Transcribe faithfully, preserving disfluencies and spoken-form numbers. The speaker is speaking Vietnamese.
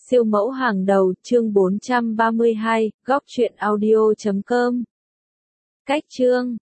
Siêu mẫu hàng đầu, chương bốn trăm ba mươi hai, góc truyện audio chấm com. Cách chương